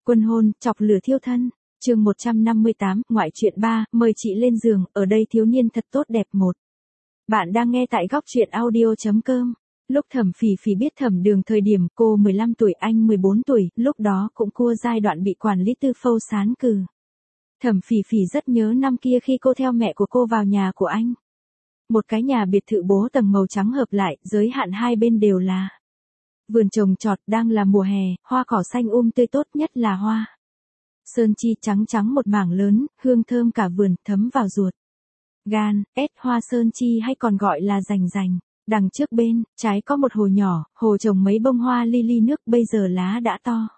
Quân hôn, chọc lửa thiêu thân. Chương 158, ngoại truyện 3, mời chị lên giường, ở đây thiếu niên thật tốt đẹp một. Bạn đang nghe tại góc truyện audio.com. Lúc Thẩm Phỉ Phỉ biết Thẩm Đường thời điểm cô 15 tuổi, anh 14 tuổi, lúc đó cũng cua giai đoạn bị quản lý tư phâu sán cừ. Thẩm Phỉ Phỉ rất nhớ năm kia khi cô theo mẹ của cô vào nhà của anh. Một cái nhà biệt thự bố tầng màu trắng hợp lại, giới hạn hai bên đều là vườn trồng trọt, đang là mùa hè, hoa cỏ xanh tươi tốt nhất là hoa sơn chi trắng trắng một mảng lớn, hương thơm cả vườn, thấm vào ruột gan. Hoa sơn chi hay còn gọi là rành rành. Đằng trước bên trái có một hồ nhỏ, hồ trồng mấy bông hoa lily nước, bây giờ lá đã to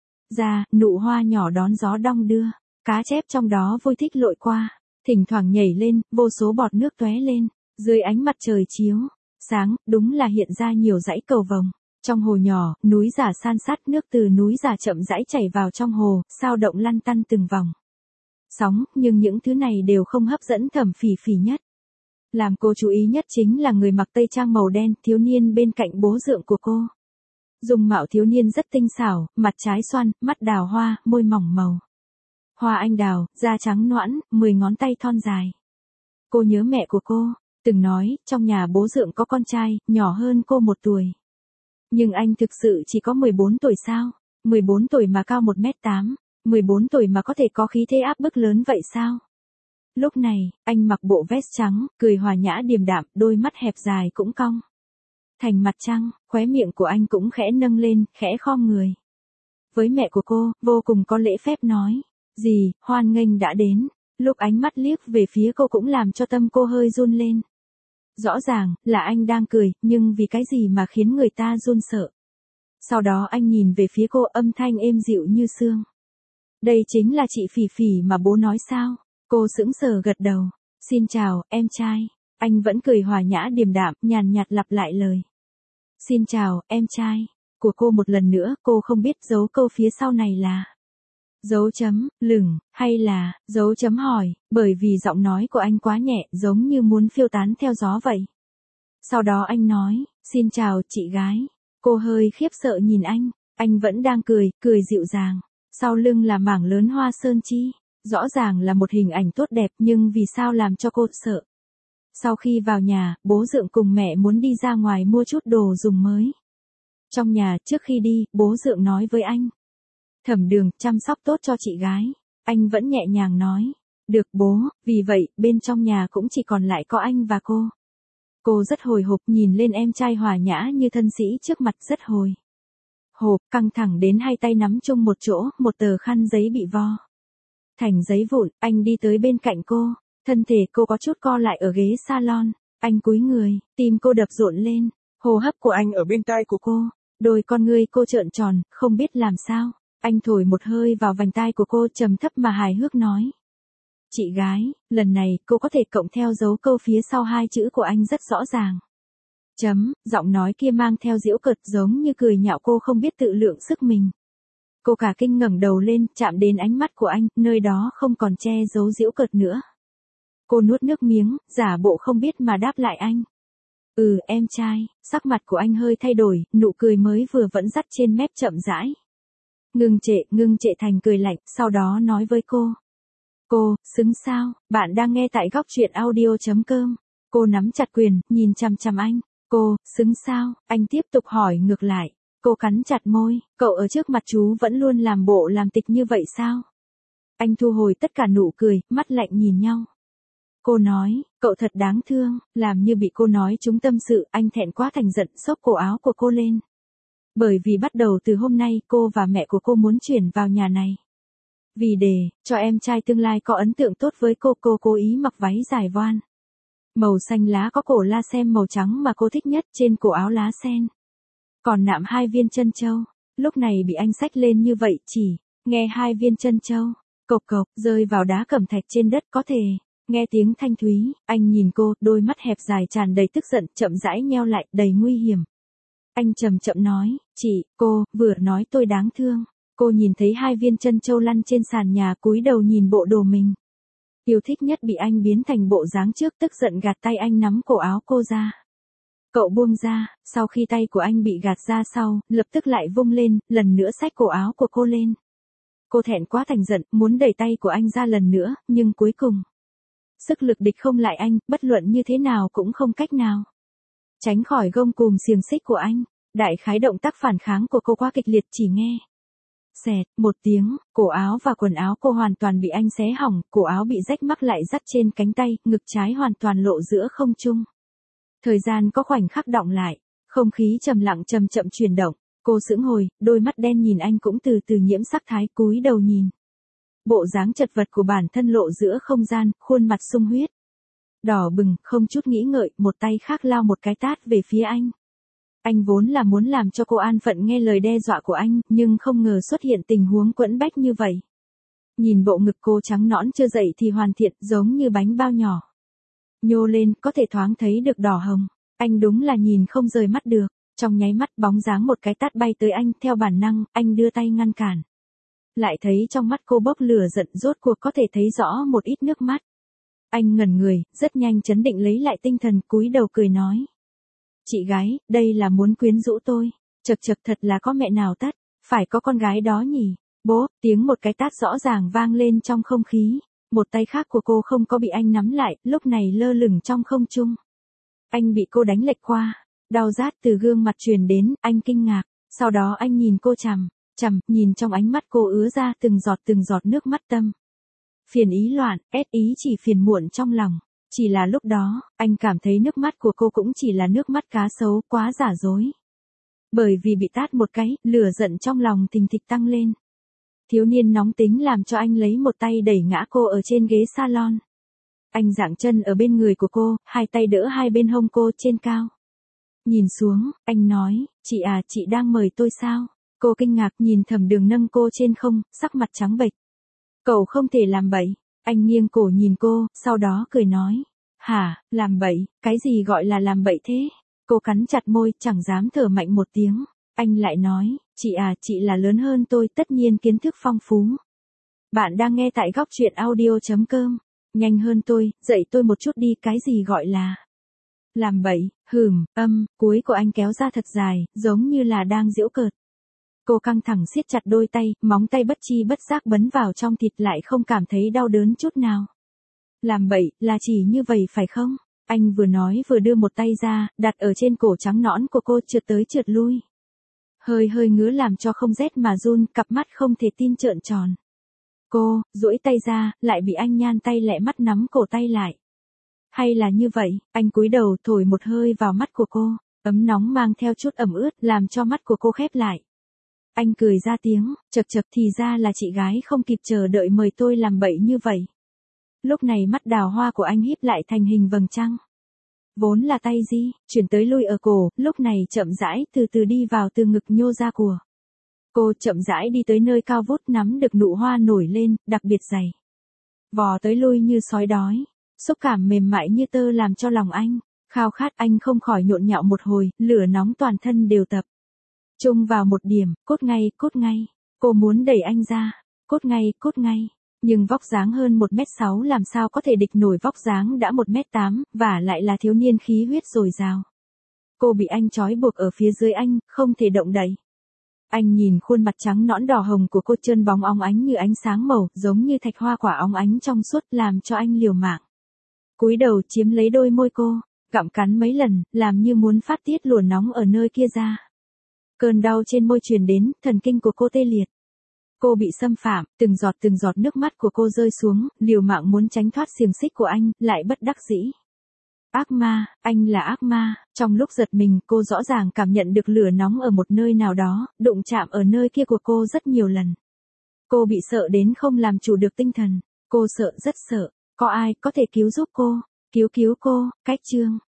ra, nụ hoa nhỏ đón gió đong đưa, cá chép trong đó vui thích lội qua, thỉnh thoảng nhảy lên, vô số bọt nước tóe lên, dưới ánh mặt trời chiếu sáng, đúng là hiện ra nhiều dãy cầu vồng. Trong hồ nhỏ, núi giả san sát, nước từ núi giả chậm rãi chảy vào trong hồ, sao động lăn tăn từng vòng sóng, nhưng những thứ này đều không hấp dẫn Thẩm Phỉ Phỉ nhất. Làm cô chú ý nhất chính là người mặc tây trang màu đen, thiếu niên bên cạnh bố dượng của cô. Dung mạo thiếu niên rất tinh xảo, mặt trái xoăn, mắt đào hoa, môi mỏng màu hoa anh đào, da trắng nõn, 10 ngón tay thon dài. Cô nhớ mẹ của cô từng nói, trong nhà bố dượng có con trai, nhỏ hơn cô 1 tuổi. Nhưng anh thực sự chỉ có 14 tuổi sao? 14 tuổi mà cao 1m8, 14 tuổi mà có thể có khí thế áp bức lớn vậy sao? Lúc này, anh mặc bộ vest trắng, cười hòa nhã điềm đạm, đôi mắt hẹp dài cũng cong thành mặt trăng, khóe miệng của anh cũng khẽ nâng lên, khẽ khom người. Với mẹ của cô, vô cùng có lễ phép nói, "Dì, hoan nghênh đã đến." Lúc ánh mắt liếc về phía cô cũng làm cho tâm cô hơi run lên. Rõ ràng là anh đang cười, nhưng vì cái gì mà khiến người ta run sợ. Sau đó anh nhìn về phía cô, âm thanh êm dịu như sương. "Đây chính là chị Phỉ Phỉ mà bố nói sao?" Cô sững sờ gật đầu. "Xin chào, em trai." Anh vẫn cười hòa nhã điềm đạm, nhàn nhạt lặp lại lời "Xin chào, em trai" của cô một lần nữa. Cô không biết dấu câu phía sau này là dấu chấm lửng hay là dấu chấm hỏi, bởi vì giọng nói của anh quá nhẹ, giống như muốn phiêu tán theo gió vậy. Sau đó anh nói, "Xin chào, chị gái." Cô hơi khiếp sợ nhìn anh vẫn đang cười, cười dịu dàng. Sau lưng là mảng lớn hoa sơn chi, rõ ràng là một hình ảnh tốt đẹp, nhưng vì sao làm cho cô sợ. Sau khi vào nhà, bố dượng cùng mẹ muốn đi ra ngoài mua chút đồ dùng mới. Trong nhà, trước khi đi, bố dượng nói với anh, "Thẩm Đường, chăm sóc tốt cho chị gái." Anh vẫn nhẹ nhàng nói, "Được bố." Vì vậy, bên trong nhà cũng chỉ còn lại có anh và cô. Cô rất hồi hộp, nhìn lên em trai hòa nhã như thân sĩ trước mặt, rất hồi hộp, căng thẳng đến hai tay nắm chung một chỗ, một tờ khăn giấy bị vo thành giấy vụn. Anh đi tới bên cạnh cô, thân thể cô có chút co lại ở ghế salon. Anh cúi người, tim cô đập rộn lên, hô hấp của anh ở bên tai của cô, đôi con ngươi cô trợn tròn, không biết làm sao. Anh thổi một hơi vào vành tai của cô, trầm thấp mà hài hước nói, "Chị gái." Lần này, cô có thể cộng theo dấu câu phía sau hai chữ của anh rất rõ ràng. Giọng nói kia mang theo giễu cợt, giống như cười nhạo cô không biết tự lượng sức mình. Cô cả kinh ngẩng đầu lên, chạm đến ánh mắt của anh, nơi đó không còn che giấu giễu cợt nữa. Cô nuốt nước miếng, giả bộ không biết mà đáp lại anh. "Ừ, em trai." Sắc mặt của anh hơi thay đổi, nụ cười mới vừa vẫn dắt trên mép chậm rãi ngưng trệ thành cười lạnh, sau đó nói với cô, "Cô, xứng sao?" Bạn đang nghe tại góc truyện audio.com. Cô nắm chặt quyền, nhìn chằm chằm anh. "Cô, xứng sao?" Anh tiếp tục hỏi ngược lại. Cô cắn chặt môi, "Cậu ở trước mặt chú vẫn luôn làm bộ làm tịch như vậy sao?" Anh thu hồi tất cả nụ cười, mắt lạnh nhìn nhau. Cô nói, "Cậu thật đáng thương." Làm như bị cô nói trúng tâm sự, anh thẹn quá thành giận, xốc cổ áo của cô lên. Bởi vì bắt đầu từ hôm nay, cô và mẹ của cô muốn chuyển vào nhà này. Vì để cho em trai tương lai có ấn tượng tốt với cô cố ý mặc váy dài voan màu xanh lá có cổ la sen màu trắng mà cô thích nhất, trên cổ áo lá sen còn nạm 2 viên chân châu. Lúc này bị anh xách lên như vậy, chỉ nghe 2 viên chân châu cộc cộc rơi vào đá cẩm thạch trên đất, có thể nghe tiếng thanh thúy. Anh nhìn cô, đôi mắt hẹp dài tràn đầy tức giận, chậm rãi nheo lại, đầy nguy hiểm. Anh chậm chậm nói, "Chị, cô vừa nói tôi đáng thương." Cô nhìn thấy 2 viên chân châu lăn trên sàn nhà, cúi đầu nhìn bộ đồ mình yêu thích nhất bị anh biến thành bộ dáng trước, tức giận gạt tay anh nắm cổ áo cô ra. Cậu buông ra, sau khi tay của anh bị gạt ra sau, lập tức lại vung lên, lần nữa xách cổ áo của cô lên. Cô thẹn quá thành giận, muốn đẩy tay của anh ra lần nữa, nhưng cuối cùng, sức lực địch không lại anh, bất luận như thế nào cũng không cách nào tránh khỏi gông cùm xiềng xích của anh. Đại khái động tác phản kháng của cô quá kịch liệt, chỉ nghe xẹt một tiếng, cổ áo và quần áo cô hoàn toàn bị anh xé hỏng, cổ áo bị rách mắc lại dắt trên cánh tay, ngực trái hoàn toàn lộ giữa không trung. Thời gian có khoảnh khắc đọng lại, không khí trầm lặng chậm chậm chuyển động, cô sững hồi, đôi mắt đen nhìn anh cũng từ từ nhiễm sắc thái, cúi đầu nhìn. Bộ dáng chật vật của bản thân lộ giữa không gian, khuôn mặt sung huyết. Đỏ bừng, không chút nghĩ ngợi, một tay khác lao một cái tát về phía anh. Anh vốn là muốn làm cho cô an phận nghe lời đe dọa của anh, nhưng không ngờ xuất hiện tình huống quẫn bách như vậy. Nhìn bộ ngực cô trắng nõn chưa dậy thì hoàn thiện, giống như bánh bao nhỏ. Nhô lên, có thể thoáng thấy được đỏ hồng. Anh đúng là nhìn không rời mắt được. Trong nháy mắt bóng dáng một cái tát bay tới anh, theo bản năng, anh đưa tay ngăn cản. Lại thấy trong mắt cô bốc lửa giận, rốt cuộc có thể thấy rõ một ít nước mắt. Anh ngẩn người, rất nhanh chấn định lấy lại tinh thần, cúi đầu cười nói. Chị gái, đây là muốn quyến rũ tôi. Chật chật, thật là có mẹ nào tất, phải có con gái đó nhỉ. Bố, tiếng một cái tát rõ ràng vang lên trong không khí. Một tay khác của cô không có bị anh nắm lại, lúc này lơ lửng trong không trung. Anh bị cô đánh lệch qua, đau rát từ gương mặt truyền đến, anh kinh ngạc. Sau đó anh nhìn cô chằm chằm, nhìn trong ánh mắt cô ứa ra từng giọt nước mắt tâm. Phiền ý loạn, ý chỉ phiền muộn trong lòng. Chỉ là lúc đó, anh cảm thấy nước mắt của cô cũng chỉ là nước mắt cá sấu, quá giả dối. Bởi vì bị tát một cái, lửa giận trong lòng thình thịch tăng lên. Thiếu niên nóng tính làm cho anh lấy một tay đẩy ngã cô ở trên ghế salon. Anh giãng chân ở bên người của cô, hai tay đỡ hai bên hông cô trên cao. Nhìn xuống, anh nói, chị à, chị đang mời tôi sao? Cô kinh ngạc nhìn Thẩm Đường nâng cô trên không, sắc mặt trắng bệch. Cậu không thể làm bậy. Anh nghiêng cổ nhìn cô, sau đó cười nói. Hả, làm bậy, cái gì gọi là làm bậy thế? Cô cắn chặt môi, chẳng dám thở mạnh một tiếng. Anh lại nói, chị à, chị là lớn hơn tôi, tất nhiên kiến thức phong phú. Bạn đang nghe tại góc truyện audio.com. Nhanh hơn tôi, dạy tôi một chút đi, cái gì gọi là làm bậy, cuối của anh kéo ra thật dài, giống như là đang giễu cợt. Cô căng thẳng siết chặt đôi tay, móng tay bất chi bất giác bấn vào trong thịt lại không cảm thấy đau đớn chút nào. Làm bậy, là chỉ như vậy phải không? Anh vừa nói vừa đưa một tay ra, đặt ở trên cổ trắng nõn của cô, trượt tới trượt lui. Hơi ngứa làm cho không rét mà run, cặp mắt không thể tin trợn tròn. Cô, duỗi tay ra, lại bị anh nhan tay lẹ mắt nắm cổ tay lại. Hay là như vậy, anh cúi đầu thổi một hơi vào mắt của cô, ấm nóng mang theo chút ẩm ướt, làm cho mắt của cô khép lại. Anh cười ra tiếng, chật thì ra là chị gái không kịp chờ đợi mời tôi làm bậy như vậy. Lúc này mắt đào hoa của anh híp lại thành hình vầng trăng. Vốn là tay di, chuyển tới lui ở cổ, lúc này chậm rãi từ từ đi vào từ ngực nhô ra của. Cô chậm rãi đi tới nơi cao vút, nắm được nụ hoa nổi lên, đặc biệt dày. Vò tới lui như sói đói, xúc cảm mềm mại như tơ làm cho lòng anh khao khát, anh không khỏi nhộn nhạo một hồi, lửa nóng toàn thân đều tập trung vào một điểm, cốt ngay. Cô muốn đẩy anh ra, cốt ngay. Nhưng vóc dáng hơn 1m6 làm sao có thể địch nổi vóc dáng đã 1m8, và lại là thiếu niên khí huyết dồi dào. Cô bị anh trói buộc ở phía dưới anh, không thể động đậy. Anh nhìn khuôn mặt trắng nõn đỏ hồng của cô, trơn bóng óng ánh như ánh sáng màu, giống như thạch hoa quả óng ánh trong suốt, làm cho anh liều mạng. Cúi đầu chiếm lấy đôi môi cô, gặm cắn mấy lần, làm như muốn phát tiết lửa nóng ở nơi kia ra. Cơn đau trên môi truyền đến, thần kinh của cô tê liệt. Cô bị xâm phạm, từng giọt nước mắt của cô rơi xuống, liều mạng muốn tránh thoát xiềng xích của anh, lại bất đắc dĩ. Ác ma, anh là ác ma. Trong lúc giật mình, cô rõ ràng cảm nhận được lửa nóng ở một nơi nào đó, đụng chạm ở nơi kia của cô rất nhiều lần. Cô bị sợ đến không làm chủ được tinh thần. Cô sợ, rất sợ. Có ai có thể cứu giúp cô? Cứu cô, cách chương.